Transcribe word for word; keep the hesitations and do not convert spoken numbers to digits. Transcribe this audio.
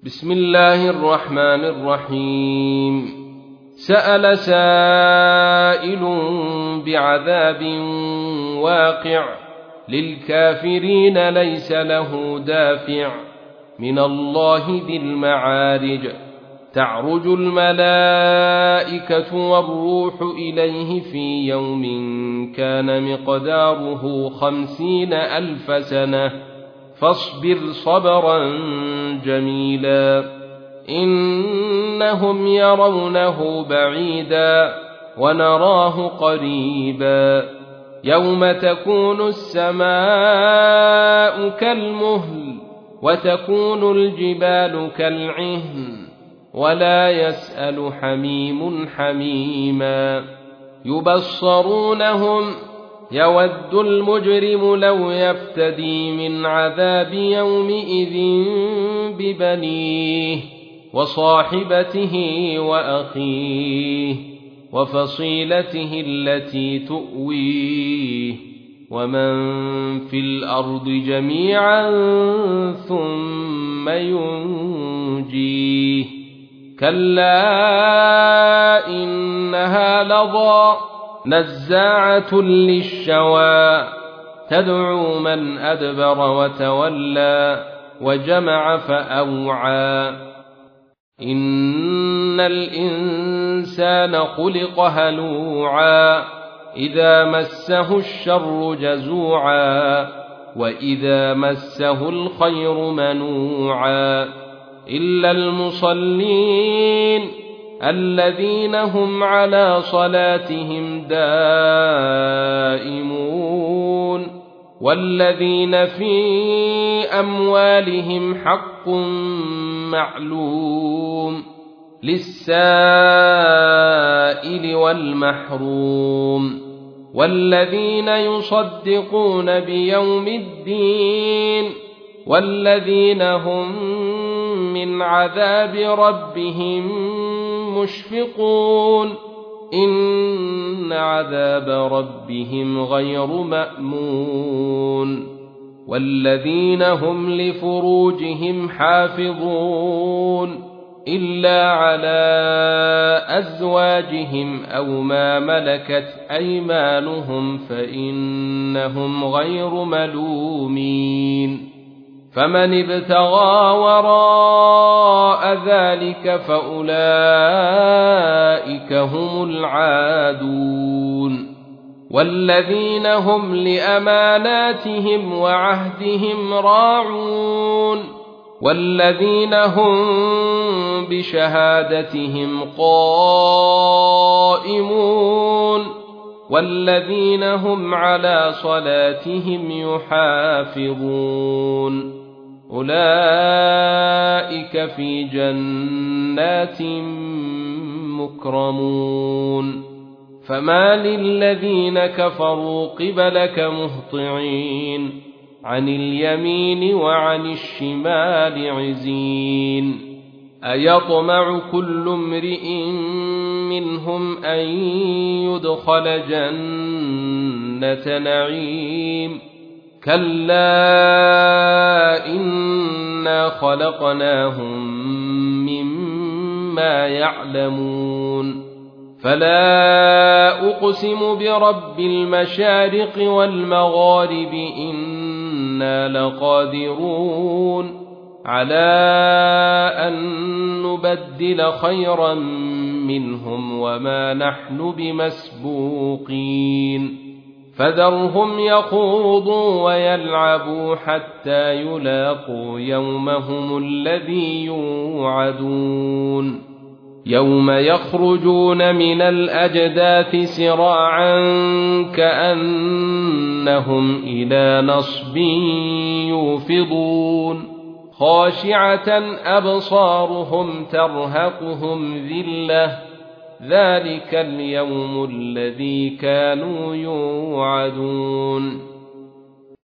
بسم الله الرحمن الرحيم. سأل سائل بعذاب واقع للكافرين ليس له دافع من الله ذي المعارج. تعرج الملائكة والروح إليه في يوم كان مقداره خمسين ألف سنة فاصبر صبرا جميلا إنهم يرونه بعيدا ونراه قريبا يوم تكون السماء كالمهل وتكون الجبال كالعهن ولا يسأل حميم حميما يبصرونهم يود المجرم لو يفتدي من عذاب يومئذ ببنيه وصاحبته وأخيه وفصيلته التي تؤويه ومن في الأرض جميعا ثم ينجيه كلا إنها لظى نزاعة للشوى تدعو من أدبر وتولى وجمع فأوعى إن الإنسان خلق هلوعا إذا مسه الشر جزوعا وإذا مسه الخير منوعا إلا المصلين الذين هم على صلاتهم دائمون والذين في أموالهم حق معلوم للسائل والمحروم والذين يصدقون بيوم الدين والذين هم من عذاب ربهم مشفقون إن عذاب ربهم غير مأمون والذين هم لفروجهم حافظون إلا على أزواجهم أو ما ملكت أيمانهم فإنهم غير ملومين فمن ابتغى وراء ذلك فأولئك هم العادون والذين هم لأماناتهم وعهدهم راعون والذين هم بشهادتهم قائمون والذين هم على صلاتهم يحافظون أولئك في جنات مكرمون فما للذين كفروا قبلك مهطعين عن اليمين وعن الشمال عزين أيطمع كل امرئ منهم أن يدخل جنة نعيم كلا إنا خلقناهم مما يعلمون فلا أقسم برب المشارق والمغارب إنا لقادرون على أن نبدل خيرا منهم وما نحن بمسبوقين فذرهم يخوضوا ويلعبوا حتى يلاقوا يومهم الذي يوعدون يوم يخرجون من الأجداث سراعا كأنهم إلى نصب يوفضون خاشعة أبصارهم ترهقهم ذلة ذلك اليوم الذي كانوا يوعدون